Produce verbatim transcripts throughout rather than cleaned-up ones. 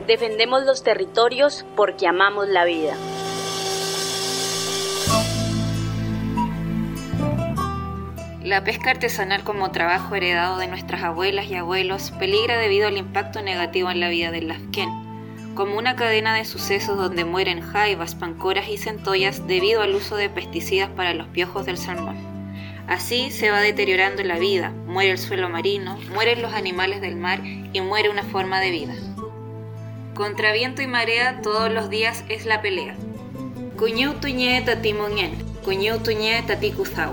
Defendemos los territorios porque amamos la vida. La pesca artesanal como trabajo heredado de nuestras abuelas y abuelos peligra debido al impacto negativo en la vida del lasquén, como una cadena de sucesos donde mueren jaivas, pancoras y centollas debido al uso de pesticidas para los piojos del salmón. Así se va deteriorando la vida, muere el suelo marino, mueren los animales del mar y muere una forma de vida. Contra viento y marea todos los días es la pelea. Cuñeu tuñé tati moñén, cuñeu tuñé tati cuzau.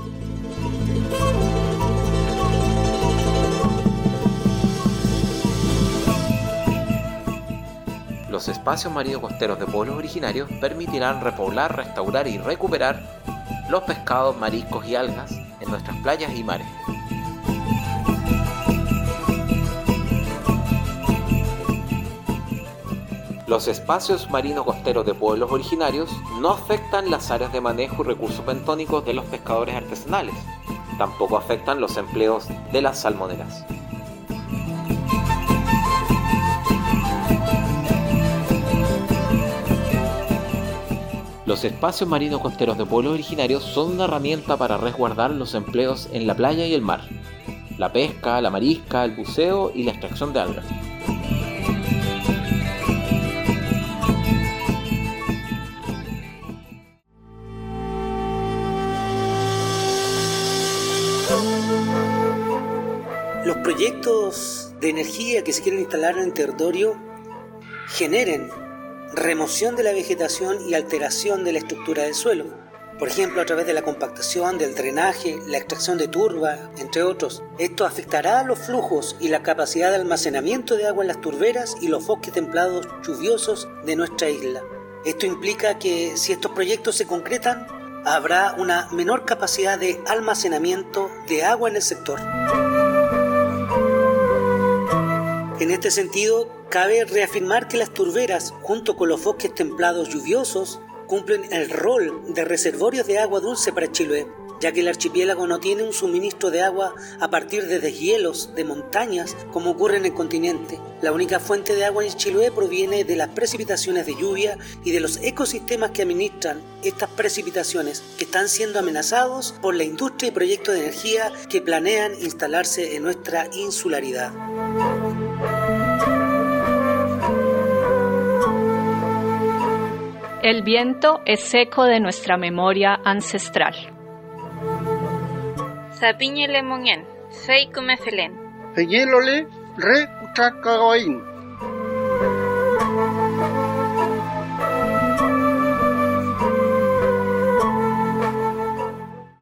Los espacios marinos costeros de pueblos originarios permitirán repoblar, restaurar y recuperar los pescados, mariscos y algas en nuestras playas y mares. Los espacios marinos costeros de pueblos originarios no afectan las áreas de manejo y recursos bentónicos de los pescadores artesanales. Tampoco afectan los empleos de las salmoneras. Los espacios marinos costeros de pueblos originarios son una herramienta para resguardar los empleos en la playa y el mar, la pesca, la marisca, el buceo y la extracción de algas. Los proyectos de energía que se quieren instalar en el territorio generen remoción de la vegetación y alteración de la estructura del suelo, por ejemplo a través de la compactación, del drenaje, la extracción de turba, entre otros. Esto afectará a los flujos y la capacidad de almacenamiento de agua en las turberas y los bosques templados lluviosos de nuestra isla. Esto implica que si estos proyectos se concretan, habrá una menor capacidad de almacenamiento de agua en el sector. En este sentido, cabe reafirmar que las turberas, junto con los bosques templados lluviosos, cumplen el rol de reservorios de agua dulce para Chiloé, ya que el archipiélago no tiene un suministro de agua a partir de deshielos de montañas como ocurre en el continente. La única fuente de agua en Chiloé proviene de las precipitaciones de lluvia y de los ecosistemas que administran estas precipitaciones, que están siendo amenazados por la industria y proyectos de energía que planean instalarse en nuestra insularidad. El viento es eco de nuestra memoria ancestral. Sapiñele moñén, fei come felén. Peñélole re kuchakagoín.